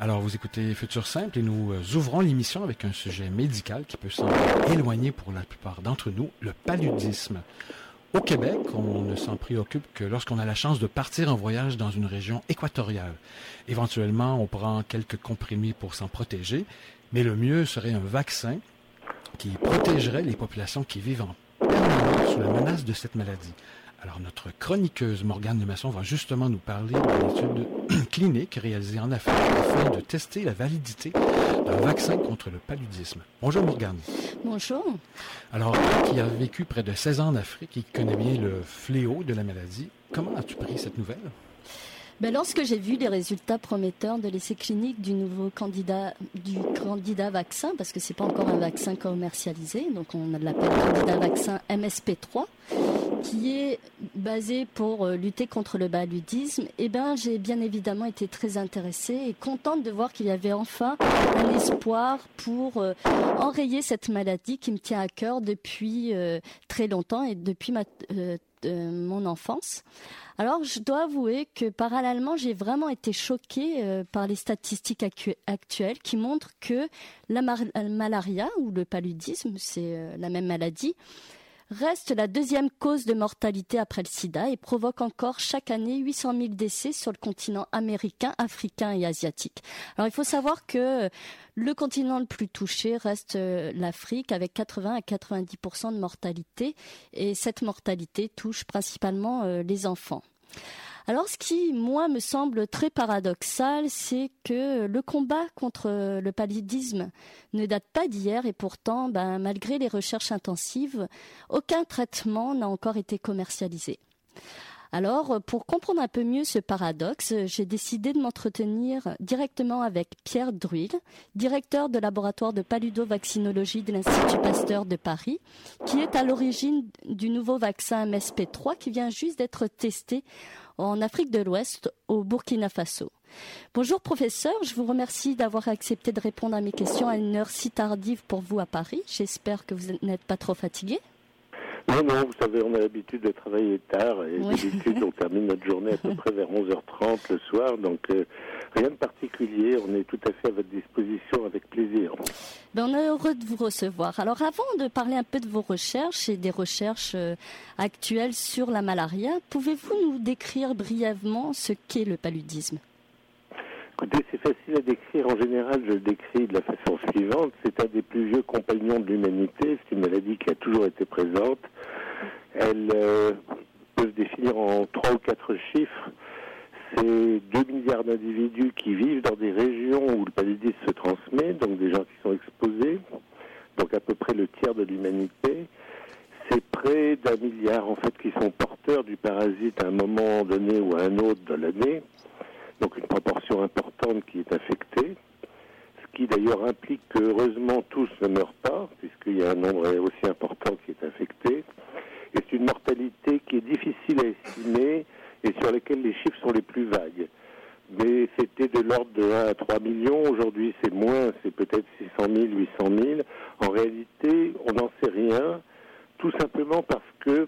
Alors, vous écoutez Futur Simple et nous ouvrons l'émission avec un sujet médical qui peut sembler éloigné pour la plupart d'entre nous, le paludisme. Au Québec, on ne s'en préoccupe que lorsqu'on a la chance de partir en voyage dans une région équatoriale. Éventuellement, on prend quelques comprimés pour s'en protéger, mais le mieux serait un vaccin qui protégerait les populations qui vivent en permanence sous la menace de cette maladie. Alors, notre chroniqueuse Morgane Lemasson va justement nous parler d'une étude clinique réalisée en Afrique afin de tester la validité d'un vaccin contre le paludisme. Bonjour Morgane. Bonjour. Alors, toi qui as vécu près de 16 ans en Afrique et qui connais bien le fléau de la maladie, comment as-tu pris cette nouvelle? Lorsque j'ai vu les résultats prometteurs de l'essai clinique du candidat vaccin, parce que c'est pas encore un vaccin commercialisé, donc on l'appelle candidat vaccin MSP3, qui est basé pour lutter contre le paludisme, j'ai bien évidemment été très intéressée et contente de voir qu'il y avait enfin un espoir pour enrayer cette maladie qui me tient à cœur depuis très longtemps et depuis mon enfance. Alors, je dois avouer que parallèlement, j'ai vraiment été choquée par les statistiques actuelles qui montrent que la malaria ou le paludisme, c'est la même maladie, reste la deuxième cause de mortalité après le sida et provoque encore chaque année 800 000 décès sur le continent américain, africain et asiatique. Alors, il faut savoir que le continent le plus touché reste l'Afrique avec 80 à 90% de mortalité et cette mortalité touche principalement les enfants. Alors, ce qui, moi, me semble très paradoxal, c'est que le combat contre le paludisme ne date pas d'hier et pourtant, malgré les recherches intensives, aucun traitement n'a encore été commercialisé. Alors, pour comprendre un peu mieux ce paradoxe, j'ai décidé de m'entretenir directement avec Pierre Druil, directeur de laboratoire de paludovaccinologie de l'Institut Pasteur de Paris, qui est à l'origine du nouveau vaccin MSP3 qui vient juste d'être testé en Afrique de l'Ouest, au Burkina Faso. Bonjour professeur, je vous remercie d'avoir accepté de répondre à mes questions à une heure si tardive pour vous à Paris. J'espère que vous n'êtes pas trop fatigué. Non, vous savez, on a l'habitude de travailler tard et d'habitude on termine notre journée à peu près vers 11h30 le soir, donc rien de particulier, on est tout à fait à votre disposition avec plaisir. On est heureux de vous recevoir. Alors avant de parler un peu de vos recherches et des recherches actuelles sur la malaria, pouvez-vous nous décrire brièvement ce qu'est le paludisme ? Écoutez, c'est facile à décrire. En général, je le décris de la façon suivante. C'est un des plus vieux compagnons de l'humanité. C'est une maladie qui a toujours été présente. Elle peut se définir en 3 ou 4 chiffres. C'est 2 milliards d'individus qui vivent dans des régions où le paludisme se transmet, donc des gens qui sont exposés, donc à peu près le tiers de l'humanité. C'est près d'1 milliard, en fait, qui sont porteurs du parasite à un moment donné ou à un autre de l'année. Donc une proportion importante qui est infectée, ce qui d'ailleurs implique que heureusement tous ne meurent pas, puisqu'il y a un nombre aussi important qui est infecté. Et c'est une mortalité qui est difficile à estimer et sur laquelle les chiffres sont les plus vagues. Mais c'était de l'ordre de 1 à 3 millions, aujourd'hui c'est moins, c'est peut-être 600 000, 800 000. En réalité, on n'en sait rien, tout simplement parce que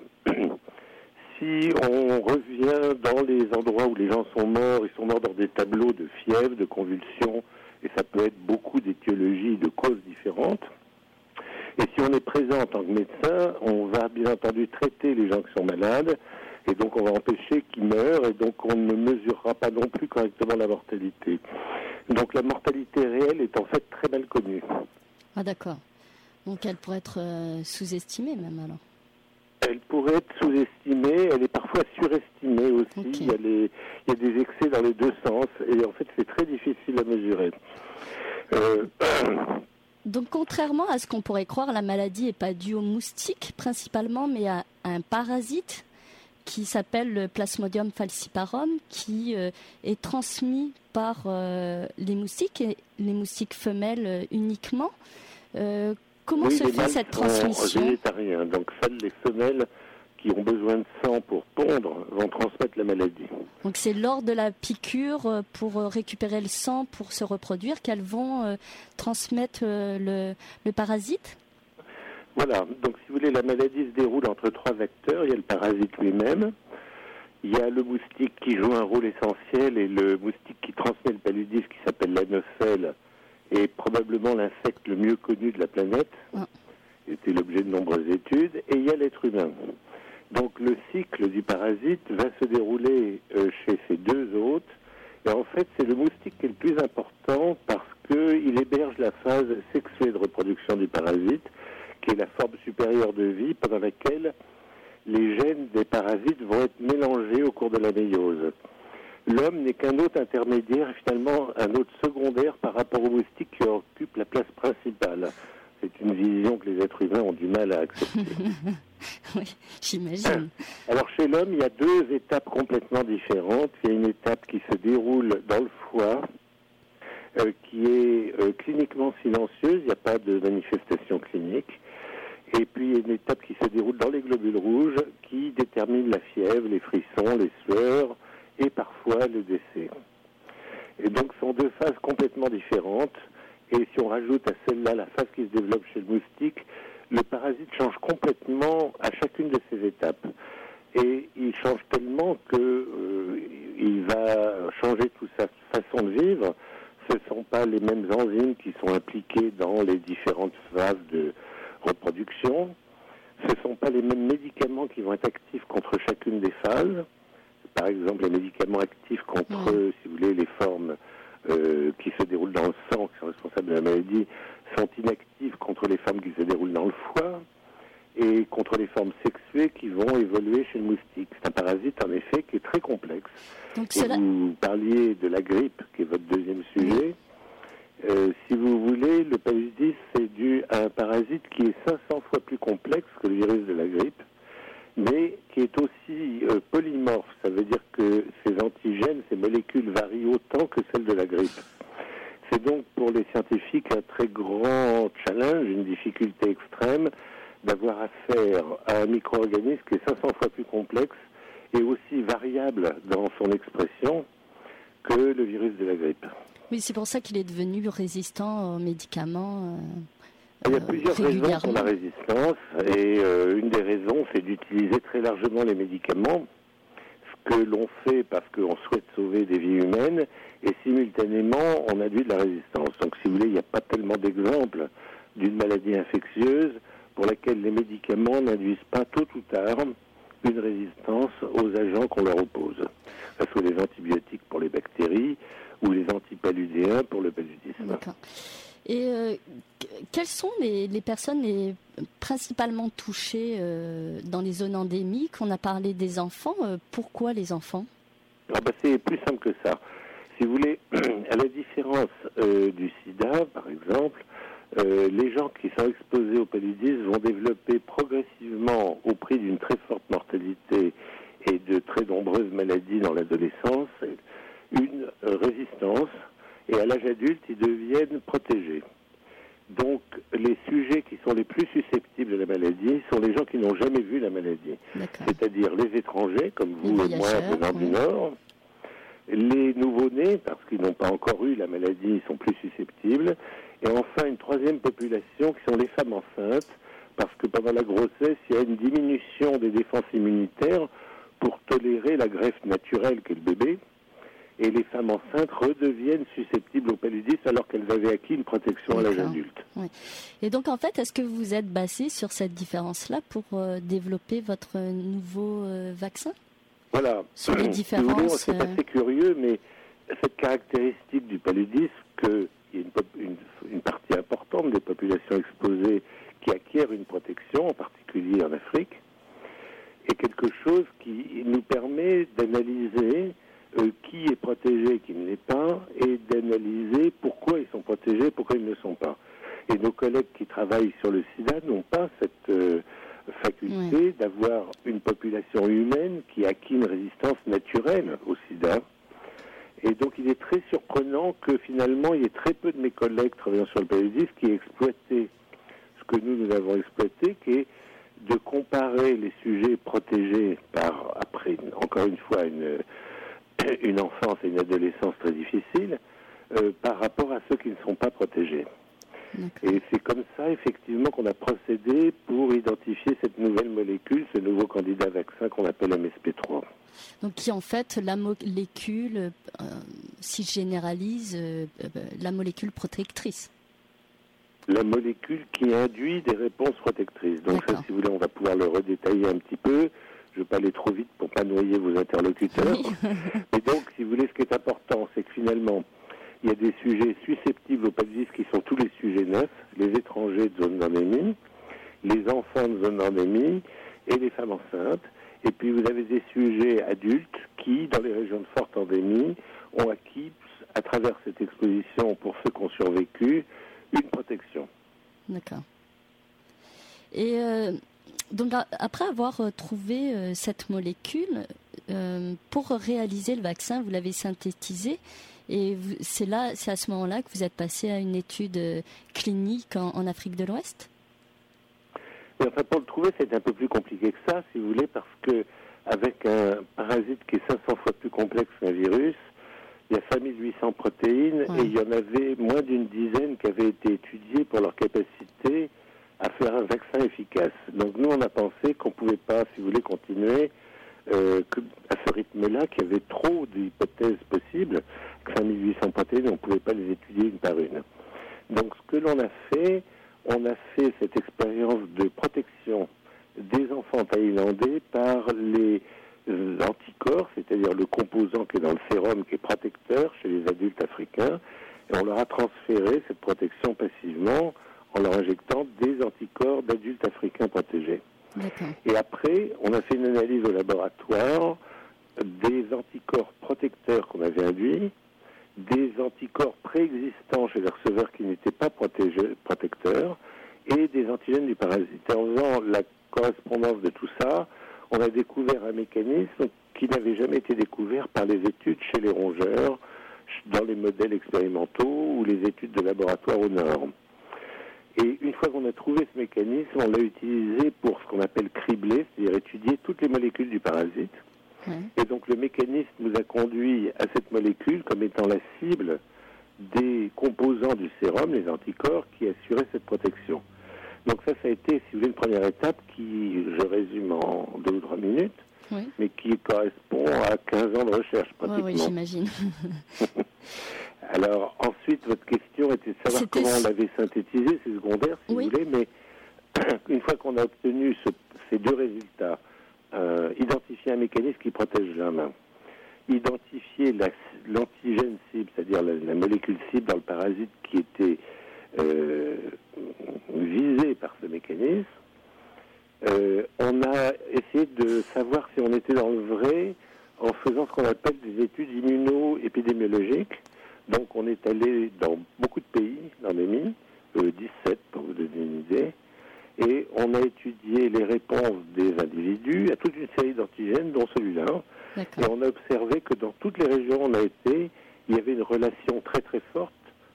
si on revient dans les endroits où les gens sont morts, ils sont morts dans des tableaux de fièvre, de convulsions, et ça peut être beaucoup d'étiologies, de causes différentes. Et si on est présent en tant que médecin, on va bien entendu traiter les gens qui sont malades, et donc on va empêcher qu'ils meurent, et donc on ne mesurera pas non plus correctement la mortalité. Donc la mortalité réelle est en fait très mal connue. Ah d'accord. Donc elle pourrait être sous-estimée même alors. Elle pourrait être sous-estimée, elle est parfois surestimée aussi. Okay. Il y a des excès dans les deux sens et en fait c'est très difficile à mesurer. Donc contrairement à ce qu'on pourrait croire, la maladie n'est pas due aux moustiques principalement, mais à un parasite qui s'appelle le Plasmodium falciparum, qui est transmis par les moustiques, et les moustiques femelles uniquement. Comment se fait cette transmission ? Les végétariens, donc seules les femelles qui ont besoin de sang pour pondre vont transmettre la maladie. Donc c'est lors de la piqûre pour récupérer le sang pour se reproduire qu'elles vont transmettre le parasite ? Voilà, donc si vous voulez, la maladie se déroule entre 3 vecteurs. Il y a le parasite lui-même, il y a le moustique qui joue un rôle essentiel et le moustique qui transmet le paludisme qui s'appelle l'Anopheles actuelle est probablement l'insecte le mieux connu de la planète. C'était l'objet de nombreuses études. Et il y a l'être humain. Donc le cycle du parasite va se dérouler chez ces deux hôtes. Et en fait, c'est le moustique qui est le plus important parce qu'il héberge la phase sexuée de reproduction du parasite, qui est la forme supérieure de vie pendant laquelle les gènes des parasites vont être mélangés au cours de la méiose. L'homme n'est qu'un hôte intermédiaire, finalement un hôte secondaire par rapport au moustique qui occupe la place principale. C'est une vision que les êtres humains ont du mal à accepter. Oui, j'imagine. Alors chez l'homme, il y a deux étapes complètement différentes. Il y a une étape qui se déroule dans le foie, qui est cliniquement silencieuse, il n'y a pas de manifestation clinique. Et puis il y a une étape qui se déroule dans les globules rouges, qui détermine la fièvre, les frissons, les sueurs et parfois le décès. Et donc ce sont deux phases complètement différentes. Et si on rajoute à celle-là la phase qui se développe chez le moustique, le parasite change complètement à chacune de ces étapes. Et il change tellement qu'il va changer toute sa façon de vivre. Ce ne sont pas les mêmes enzymes qui sont impliquées dans les différentes phases de reproduction. Ce ne sont pas les mêmes médicaments qui vont être actifs contre chacune des phases. Par exemple, les médicaments actifs contre, si vous voulez, les formes qui se déroulent dans le sang, qui sont responsables de la maladie, sont inactifs contre les formes qui se déroulent dans le foie et contre les formes sexuées qui vont évoluer chez le moustique. C'est un parasite, en effet, qui est très complexe. Donc, vous parliez de la grippe, qui est votre deuxième sujet. Si vous voulez, le paludisme, c'est dû à un parasite qui est 500 fois plus complexe que le virus de la grippe, mais qui est aussi polymorphe. Ça veut dire que ces antigènes, ces molécules varient autant que celles de la grippe. C'est donc pour les scientifiques un très grand challenge, une difficulté extrême, d'avoir affaire à un micro-organisme qui est 500 fois plus complexe et aussi variable dans son expression que le virus de la grippe. Oui, c'est pour ça qu'il est devenu résistant aux médicaments. Il y a plusieurs raisons pour la résistance et une des raisons, c'est d'utiliser très largement les médicaments, ce que l'on fait parce qu'on souhaite sauver des vies humaines et simultanément on induit de la résistance. Donc si vous voulez, il n'y a pas tellement d'exemples d'une maladie infectieuse pour laquelle les médicaments n'induisent pas tôt ou tard une résistance aux agents qu'on leur oppose. Que ce soit les antibiotiques pour les bactéries ou les antipaludéens pour le paludisme. D'accord. Et quelles sont les personnes principalement touchées dans les zones endémiques? On a parlé des enfants. Pourquoi les enfants? C'est plus simple que ça. Si vous voulez, à la différence du sida, par exemple, les gens qui sont exposés au paludisme vont développer progressivement, au prix d'une très forte mortalité et de très nombreuses maladies dans l'adolescence, une résistance. Et à l'âge adulte, ils deviennent protégés. Donc, les sujets qui sont les plus susceptibles de la maladie sont les gens qui n'ont jamais vu la maladie. D'accord. C'est-à-dire les étrangers, comme vous et moi, venant du Nord, les nouveau-nés, parce qu'ils n'ont pas encore eu la maladie, ils sont plus susceptibles, et enfin une troisième population qui sont les femmes enceintes, parce que pendant la grossesse, il y a une diminution des défenses immunitaires pour tolérer la greffe naturelle qu'est le bébé. Et les femmes enceintes redeviennent susceptibles au paludisme alors qu'elles avaient acquis une protection à l'âge adulte. Oui. Et donc, en fait, est-ce que vous êtes basé sur cette différence-là pour développer votre nouveau vaccin? Voilà. Sur les différences... C'est assez curieux, mais cette caractéristique du paludisme, qu'il y a une partie importante des populations exposées qui acquièrent une protection, en particulier en Afrique, est quelque chose qui nous permet d'analyser qui est protégé et qui ne l'est pas, et d'analyser pourquoi ils sont protégés et pourquoi ils ne le sont pas. Et nos collègues qui travaillent sur le sida n'ont pas cette faculté d'avoir une population humaine qui a acquis une résistance naturelle au sida. Et donc il est très surprenant que finalement il y ait très peu de mes collègues travaillant sur le paludisme qui aient exploité ce que nous avons exploité, qui est de comparer les sujets protégés après, encore une fois, une enfance et une adolescence très difficile par rapport à ceux qui ne sont pas protégés. Et c'est comme ça, effectivement, qu'on a procédé pour identifier cette nouvelle molécule, ce nouveau candidat vaccin qu'on appelle MSP3. Donc qui en fait la molécule, si je généralise, la molécule protectrice. La molécule qui induit des réponses protectrices. Donc ça, si vous voulez, on va pouvoir le redétailler un petit peu. Je ne vais pas aller trop vite pour ne pas noyer vos interlocuteurs. Oui. Et donc, si vous voulez, ce qui est important, c'est que finalement, il y a des sujets susceptibles au paludisme qui sont tous les sujets neufs, les étrangers de zone d'endémie, les enfants de zone d'endémie et les femmes enceintes. Et puis vous avez des sujets adultes qui, dans les régions de forte endémie, ont acquis, à travers cette exposition, pour ceux qui ont survécu, une protection. D'accord. Et donc après avoir trouvé cette molécule, pour réaliser le vaccin, vous l'avez synthétisé. Et c'est à ce moment-là que vous êtes passé à une étude clinique en Afrique de l'Ouest ? Mais enfin, pour le trouver, c'est un peu plus compliqué que ça, si vous voulez, parce que avec un parasite qui est 500 fois plus complexe qu'un virus, il y a 5800 protéines et il y en avait moins d'une dizaine qui avaient été étudiées pour leur capacité à faire un vaccin efficace. Donc nous, on a pensé qu'on ne pouvait pas, si vous voulez, continuer à ce rythme-là, qu'il y avait trop d'hypothèses possibles, que 5800 protéines, on ne pouvait pas les étudier une par une. Donc ce que l'on a fait, on a fait cette expérience de protection des enfants thaïlandais par les anticorps, c'est-à-dire le composant qui est dans le sérum, qui est protecteur chez les adultes africains, et on leur a transféré cette protection passivement en leur injectant des anticorps d'adultes africains protégés. D'accord. Et après, on a fait une analyse au laboratoire des anticorps protecteurs qu'on avait induits, des anticorps préexistants chez les receveurs qui n'étaient pas protecteurs, et des antigènes du parasite. Et en faisant la correspondance de tout ça, on a découvert un mécanisme qui n'avait jamais été découvert par les études chez les rongeurs, dans les modèles expérimentaux ou les études de laboratoire aux normes. Et une fois qu'on a trouvé ce mécanisme, on l'a utilisé pour ce qu'on appelle cribler, c'est-à-dire étudier toutes les molécules du parasite. Et donc le mécanisme nous a conduit à cette molécule comme étant la cible des composants du sérum, les anticorps, qui assuraient cette protection. Donc ça a été, si vous voulez, une première étape qui, je résume en 2 ou 3 minutes, mais qui correspond à 15 ans de recherche pratiquement. Oui, j'imagine. Alors ensuite, votre question était de savoir comment on l'avait synthétisé, c'est secondaire si vous voulez, mais une fois qu'on a obtenu ces 2 résultats, identifier un mécanisme qui protège la main, identifier l'antigène cible, c'est-à-dire la molécule cible dans le parasite qui était visée par ce mécanisme, on a essayé de savoir si on était dans le vrai en faisant ce qu'on appelle des études immuno-épidémiologiques. Donc on est allé dans beaucoup de pays, dans les 17 pour vous donner une idée, et on a étudié les réponses des individus à toute une série d'antigènes, dont celui-là. D'accord. Et on a observé que dans toutes les régions où on a été, il y avait une relation très très forte,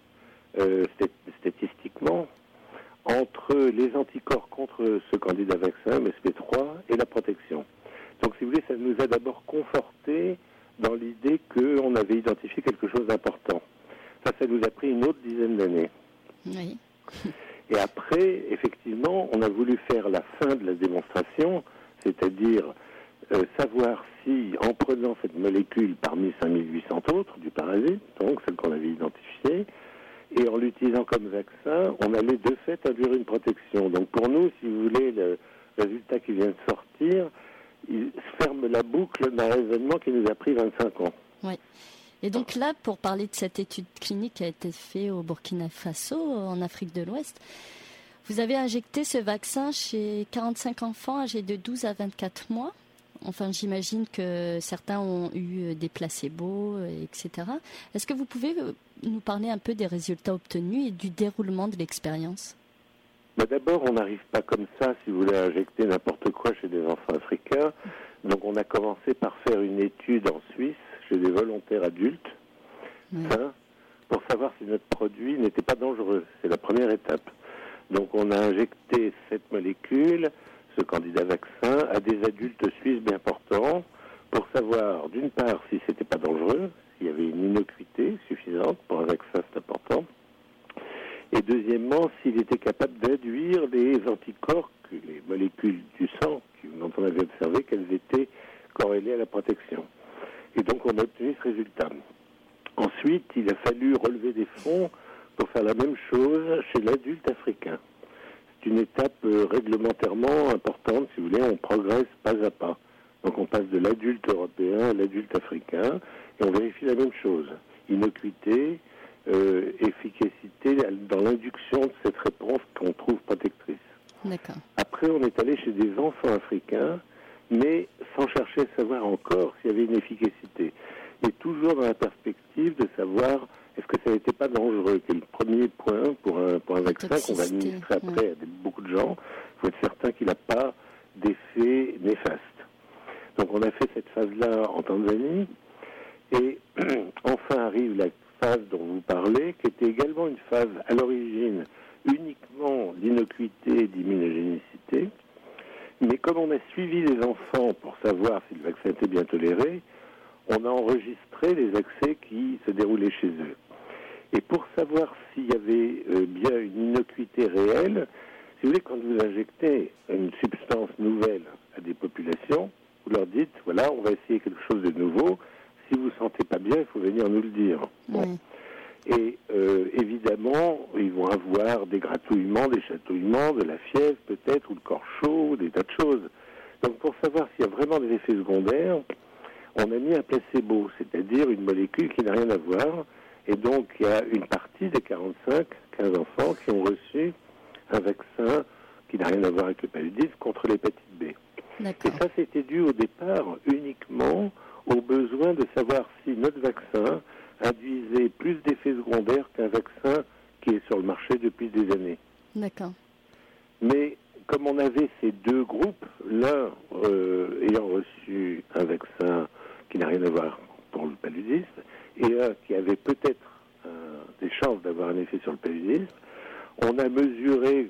statistiquement, entre les anticorps contre ce candidat vaccin, MSP3, et la protection. Donc si vous voulez, ça nous a d'abord conforté dans l'idée qu'on avait identifié quelque chose d'important. Ça nous a pris une autre dizaine d'années. Oui. Et après, effectivement, on a voulu faire la fin de la démonstration, c'est-à-dire savoir si, en prenant cette molécule parmi 5800 autres du parasite, donc celle qu'on avait identifiée, et en l'utilisant comme vaccin, on allait de fait induire une protection. Donc pour nous, si vous voulez, le résultat qui vient de sortir, il ferme la boucle d'un raisonnement qui nous a pris 25 ans. Oui. Et donc là, pour parler de cette étude clinique qui a été faite au Burkina Faso, en Afrique de l'Ouest, vous avez injecté ce vaccin chez 45 enfants âgés de 12 à 24 mois. Enfin, j'imagine que certains ont eu des placebos, etc. Est-ce que vous pouvez nous parler un peu des résultats obtenus et du déroulement de l'expérience ? D'abord, on n'arrive pas comme ça, si vous voulez, à injecter n'importe quoi chez des enfants africains. Donc on a commencé par faire une étude en Suisse, chez des volontaires adultes, pour savoir si notre produit n'était pas dangereux. C'est la première étape. Donc on a injecté cette molécule, ce candidat vaccin, à des adultes suisses bien portants, pour savoir, d'une part, si c'était pas dangereux, s'il y avait une innocuité suffisante pour un vaccin, c'est important, et deuxièmement, s'il était capable d'induire les anticorps, les molécules du sang, dont on avait observé qu'elles étaient corrélé à la protection. Et donc on a obtenu ce résultat. Ensuite, il a fallu relever des fonds pour faire la même chose chez l'adulte africain. C'est une étape réglementairement importante, si vous voulez, on progresse pas à pas. Donc on passe de l'adulte européen à l'adulte africain et on vérifie la même chose. Innocuité, efficacité dans l'induction de cette réponse qu'on trouve protectrice. D'accord. Après, on est allé chez des enfants africains, mais sans chercher à savoir encore s'il y avait une efficacité. Mais toujours dans la perspective de savoir est-ce que ça n'était pas dangereux, qui est le premier point pour un vaccin qu'on va administrer après à beaucoup de gens. Il faut être certain qu'il n'a pas d'effet néfaste. Donc on a fait cette phase-là en Tanzanie, et enfin arrive la phase dont vous parlez, qui était également une phase à l'origine uniquement d'innocuité et d'immunogénicité. Mais comme on a suivi les enfants pour savoir si le vaccin était bien toléré, on a enregistré les accès qui se déroulaient chez eux. Et pour savoir s'il y avait bien une innocuité réelle, si vous voulez, quand vous injectez une substance nouvelle à des populations, vous leur dites, voilà, on va essayer quelque chose de nouveau. Si vous ne sentez pas bien, il faut venir nous le dire. Bon. Oui. Et évidemment, ils vont avoir des gratouillements, des chatouillements, de la fièvre peut-être, ou le corps chaud, des tas de choses. Donc pour savoir s'il y a vraiment des effets secondaires, on a mis un placebo, c'est-à-dire une molécule qui n'a rien à voir. Et donc il y a une partie des 15 enfants qui ont reçu un vaccin qui n'a rien à voir avec le paludisme contre l'hépatite B. D'accord. Et ça, c'était dû au départ uniquement au besoin de savoir si notre vaccin induisait plus d'effets secondaires qu'un vaccin qui est sur le marché depuis des années. D'accord. Mais comme on avait ces deux groupes, l'un ayant reçu un vaccin qui n'a rien à voir pour le paludisme, et un qui avait peut-être des chances d'avoir un effet sur le paludisme, on a mesuré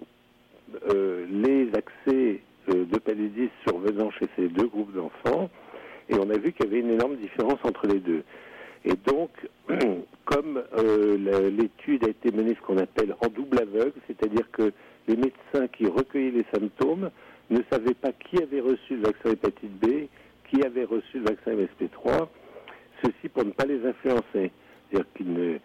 les accès de paludisme survenant chez ces deux groupes d'enfants, et on a vu qu'il y avait une énorme différence entre les deux. Et donc, comme l'étude a été menée ce qu'on appelle en double aveugle, c'est-à-dire que les médecins qui recueillaient les symptômes ne savaient pas qui avait reçu le vaccin hépatite B, qui avait reçu le vaccin MSP3, ceci pour ne pas les influencer. C'est-à-dire qu'il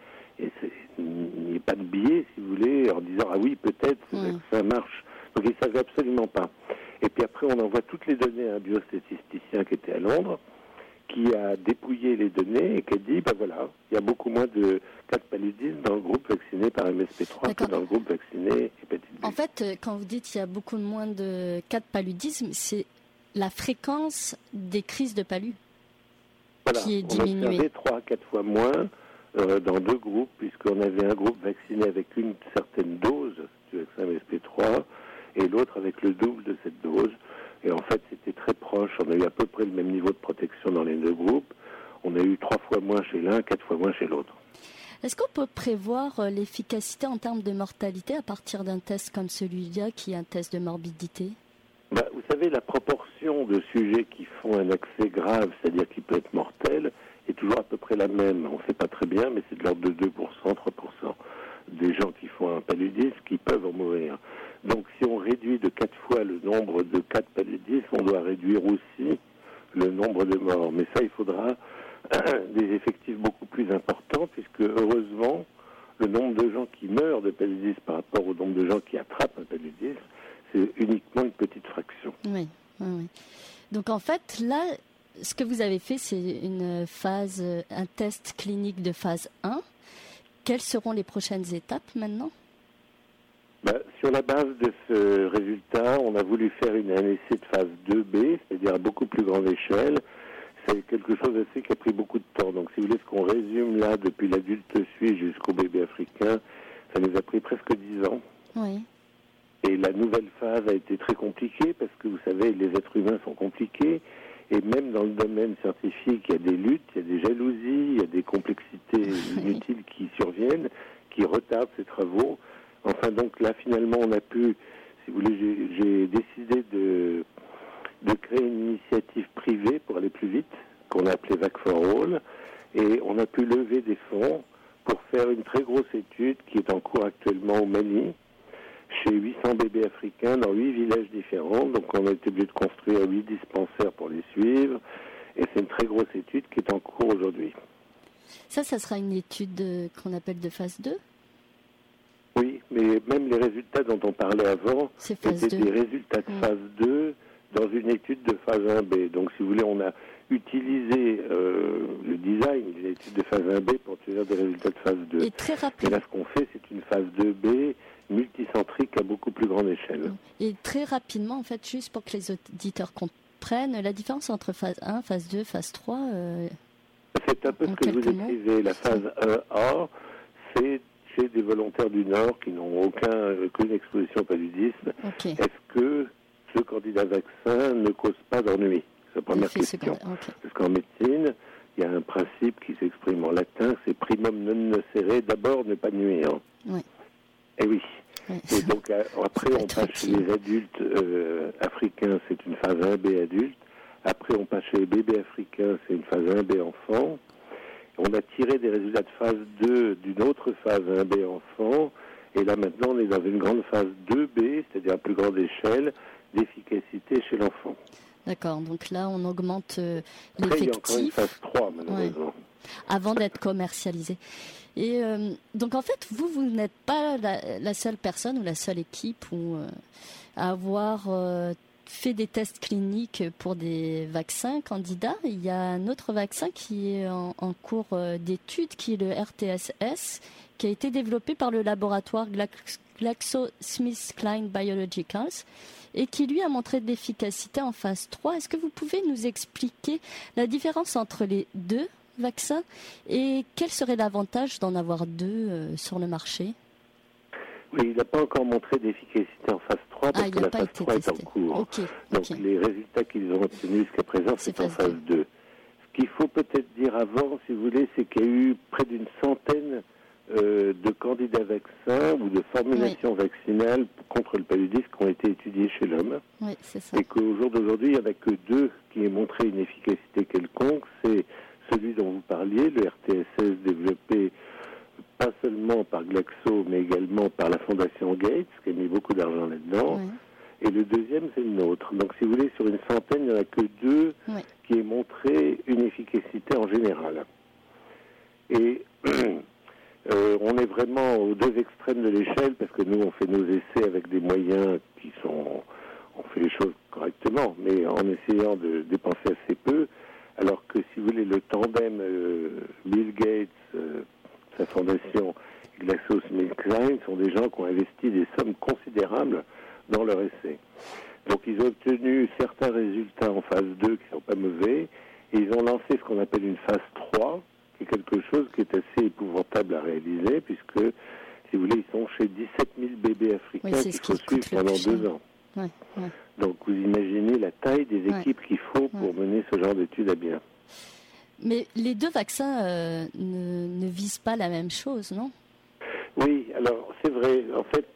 n'y ait pas de biais, si vous voulez, en disant « Ah oui, peut-être, ce vaccin marche ». Donc ils ne savaient absolument pas. Et puis après, on envoie toutes les données à un biostatisticien qui était à Londres, qui a dépouillé les données et qui a dit, ben voilà, il y a beaucoup moins de cas de paludisme dans le groupe vacciné par MSP3 que dans le groupe vacciné hépatite B. En fait, quand vous dites qu'il y a beaucoup moins de cas de paludisme, c'est la fréquence des crises de palu qui est diminuée. On observait 3 à 4 fois moins dans deux groupes, puisqu'on avait un groupe vacciné avec une certaine dose du vaccin MSP3 et l'autre avec le double de cette dose. Et en fait, c'était très proche. On a eu à peu près le même niveau de protection dans les deux groupes. On a eu 3 fois moins chez l'un, 4 fois moins chez l'autre. Est-ce qu'on peut prévoir l'efficacité en termes de mortalité à partir d'un test comme celui-là, qui est un test de morbidité ? Vous savez, la proportion de sujets qui font un accès grave, c'est-à-dire qui peut être mortel, est toujours à peu près la même. On ne sait pas très bien, mais c'est de l'ordre de 2%, 3% des gens qui font un paludisme qui peuvent en mourir. Donc si on réduit de 4 fois le nombre de cas de paludisme, on doit réduire aussi le nombre de morts. Mais ça, il faudra des effectifs beaucoup plus importants, puisque heureusement, le nombre de gens qui meurent de paludisme par rapport au nombre de gens qui attrapent un paludisme, c'est uniquement une petite fraction. Oui. Donc en fait, là, ce que vous avez fait, c'est un test clinique de phase 1. Quelles seront les prochaines étapes maintenant ? Sur la base de ce résultat, on a voulu faire un essai de phase 2B, c'est-à-dire à beaucoup plus grande échelle. C'est quelque chose d'assez qui a pris beaucoup de temps. Donc si vous voulez, ce qu'on résume là, depuis l'adulte suisse jusqu'au bébé africain, ça nous a pris presque 10 ans. Oui. Et la nouvelle phase a été très compliquée parce que vous savez, les êtres humains sont compliqués. Et même dans le domaine scientifique, il y a des luttes, il y a des jalousies, il y a des complexités inutiles qui surviennent, qui retardent ces travaux. Enfin, donc là, finalement, on a pu, si vous voulez, j'ai décidé de créer une initiative privée pour aller plus vite, qu'on a appelée Vac for All, et on a pu lever des fonds pour faire une très grosse étude qui est en cours actuellement au Mali, chez 800 bébés africains dans 8 villages différents. Donc on a été obligé de construire 8 dispensaires pour les suivre. Et c'est une très grosse étude qui est en cours aujourd'hui. Ça sera une étude qu'on appelle de phase 2 ? Oui, mais même les résultats dont on parlait avant étaient des résultats de phase 2 dans une étude de phase 1B. Donc, si vous voulez, on a utilisé le design d'une étude de phase 1B pour obtenir des résultats de phase 2. Et très rapide. Et là, ce qu'on fait, c'est une phase 2B multicentrique à beaucoup plus grande échelle. Et très rapidement, en fait, juste pour que les auditeurs comprennent, la différence entre phase 1, phase 2, phase 3... c'est un peu ce que je vous écrivais. La phase 1A, c'est chez des volontaires du Nord qui n'ont aucune exposition au paludisme. Okay. Est-ce que ce candidat vaccin ne cause pas d'ennui ? C'est la première question. Okay. Parce qu'en médecine, il y a un principe qui s'exprime en latin, c'est primum non nocere, d'abord ne pas nuire. Oui. Et oui. Oui. Et donc après on passe chez les adultes africains, c'est une phase 1B adulte. Après on passe chez les bébés africains, c'est une phase 1B enfant. On a tiré des résultats de phase 2 d'une autre phase 1B enfant. Et là maintenant on est dans une grande phase 2B, c'est-à-dire à plus grande échelle, d'efficacité chez l'enfant. D'accord, donc là on augmente l'effectif. Après, il y a encore une phase 3 malheureusement. Ouais. Avant d'être commercialisé. Et donc en fait, vous n'êtes pas la seule personne ou la seule équipe à avoir fait des tests cliniques pour des vaccins candidats. Il y a un autre vaccin qui est en cours d'étude, qui est le RTSS, qui a été développé par le laboratoire GlaxoSmithKline Biologicals et qui lui a montré de l'efficacité en phase 3. Est-ce que vous pouvez nous expliquer la différence entre les deux vaccins et quel serait l'avantage d'en avoir deux sur le marché ? Oui, il n'a pas encore montré d'efficacité en phase 3 parce que la phase 3 est en cours. Donc les résultats qu'ils ont obtenus jusqu'à présent, c'est en phase 2. Ce qu'il faut peut-être dire avant, si vous voulez, c'est qu'il y a eu près d'une centaine de candidats vaccins ou de formulations vaccinales contre le paludisme qui ont été étudiés chez l'homme. Oui, c'est ça. Et qu'au jour d'aujourd'hui, il n'y en a que deux qui aient montré une efficacité quelconque. C'est celui dont vous parliez, le RTSS développé pas seulement par Glaxo, mais également par la Fondation Gates, qui a mis beaucoup d'argent là-dedans. Oui. Et le deuxième, c'est le nôtre. Donc, si vous voulez, sur une centaine, il n'y en a que deux qui aient montré une efficacité en général. Et on est vraiment aux deux extrêmes de l'échelle, parce que nous, on fait nos essais avec des moyens qui sont... On fait les choses correctement, mais en essayant de dépenser assez peu, alors que, si vous voulez, le tandem Bill Gates... sa fondation GlaxoSmithKline sont des gens qui ont investi des sommes considérables dans leur essai. Donc ils ont obtenu certains résultats en phase 2 qui ne sont pas mauvais, et ils ont lancé ce qu'on appelle une phase 3, qui est quelque chose qui est assez épouvantable à réaliser, puisque, si vous voulez, ils sont chez 17 000 bébés africains qu'il faut suivre pendant 2 ans. Donc vous imaginez la taille des équipes qu'il faut pour mener ce genre d'études à bien. Mais les deux vaccins ne visent pas la même chose, non ? Oui, alors c'est vrai. En fait,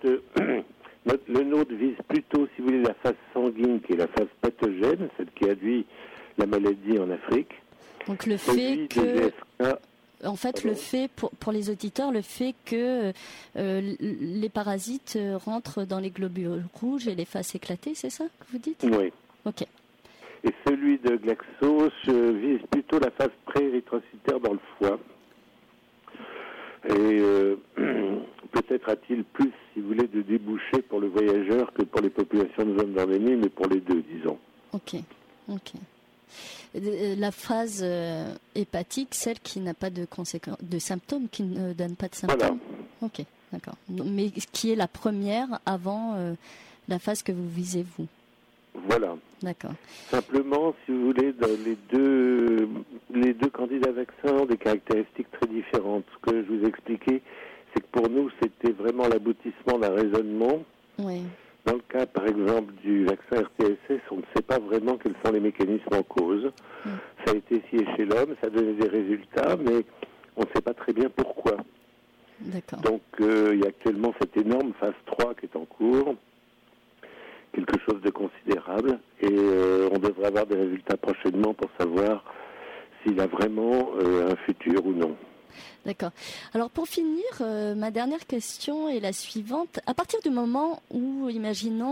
le nôtre vise plutôt, si vous voulez, la phase sanguine, qui est la phase pathogène, celle qui induit la maladie en Afrique. Donc le fait que... En fait, le fait, pour les auditeurs, le fait que les parasites rentrent dans les globules rouges et les fassent éclater, c'est ça que vous dites ? Oui. Ok. Et celui de Glaxo vise plutôt la phase pré-érythrocytaire dans le foie. Et peut-être a-t-il plus, si vous voulez, de débouchés pour le voyageur que pour les populations de zone d'endémie, mais pour les deux, disons. Ok. La phase hépatique, celle qui n'a pas de symptômes, qui ne donne pas de symptômes. Voilà. Ok, d'accord. Mais qui est la première avant la phase que vous visez, vous. Voilà. D'accord. Simplement, si vous voulez, dans les deux candidats vaccins ont des caractéristiques très différentes. Ce que je vous ai expliqué, c'est que pour nous, c'était vraiment l'aboutissement d'un raisonnement. Oui. Dans le cas, par exemple, du vaccin RTSS, on ne sait pas vraiment quels sont les mécanismes en cause. Ça a été essayé chez l'homme, ça a donné des résultats, mais on ne sait pas très bien pourquoi. D'accord. Donc, il y a actuellement cette énorme phase 3 qui est en cours, quelque chose de considérable, et on devrait avoir des résultats prochainement pour savoir s'il a vraiment un futur ou non. D'accord. Alors pour finir, ma dernière question est la suivante. À partir du moment où, imaginons,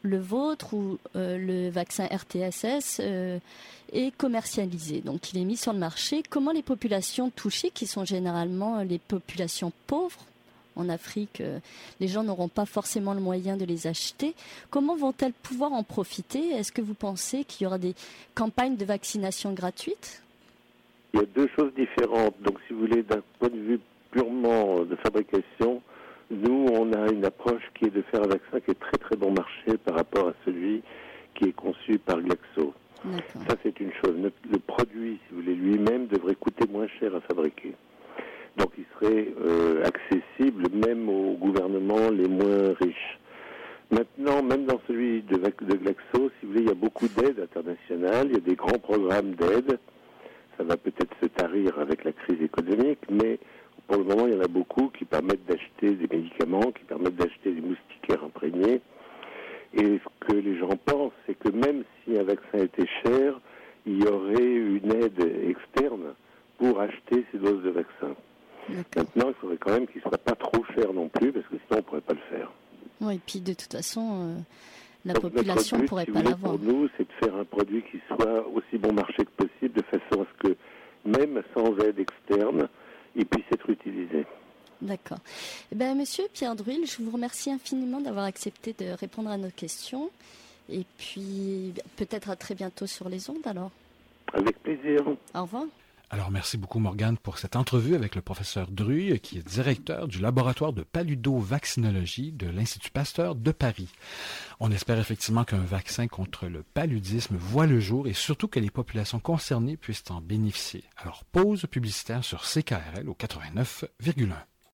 le vôtre ou le vaccin RTSS est commercialisé. Donc il est mis sur le marché. Comment les populations touchées, qui sont généralement les populations pauvres en Afrique, les gens n'auront pas forcément le moyen de les acheter. Comment vont-elles pouvoir en profiter? Est-ce que vous pensez qu'il y aura des campagnes de vaccination gratuites? Il y a deux choses différentes. Donc, si vous voulez, d'un point de vue purement de fabrication, nous, on a une approche qui est de faire un vaccin qui est très très bon marché par rapport à celui qui est conçu par Glaxo. D'accord. Ça, c'est une chose. Le produit, si vous voulez, lui-même devrait coûter moins cher à fabriquer. Donc, il serait accessible même aux gouvernements les moins riches. Maintenant, même dans celui de Glaxo, si vous voulez, il y a beaucoup d'aides internationales, il y a des grands programmes d'aide. Ça va peut-être se tarir avec la crise économique, mais pour le moment, il y en a beaucoup qui permettent d'acheter des médicaments, qui permettent d'acheter des moustiquaires imprégnés. Et ce que les gens pensent, c'est que même si un vaccin était cher, il y aurait une aide externe pour acheter ces doses de vaccin. Maintenant, il faudrait quand même qu'il ne soit pas trop cher non plus, parce que sinon, on ne pourrait pas le faire. Oui, et puis de toute façon, la Donc, population ne pourrait pas l'avoir. Pour nous, c'est de faire un produit qui soit aussi bon marché que possible, de façon à ce que, même sans aide externe, il puisse être utilisé. D'accord. Eh bien, Monsieur Pierre Druil, je vous remercie infiniment d'avoir accepté de répondre à nos questions. Et puis, peut-être à très bientôt sur les ondes, alors. Avec plaisir. Au revoir. Alors, merci beaucoup, Morgane, pour cette entrevue avec le professeur Druil, qui est directeur du laboratoire de paludovaccinologie de l'Institut Pasteur de Paris. On espère effectivement qu'un vaccin contre le paludisme voit le jour et surtout que les populations concernées puissent en bénéficier. Alors, pause publicitaire sur CKRL au 89,1.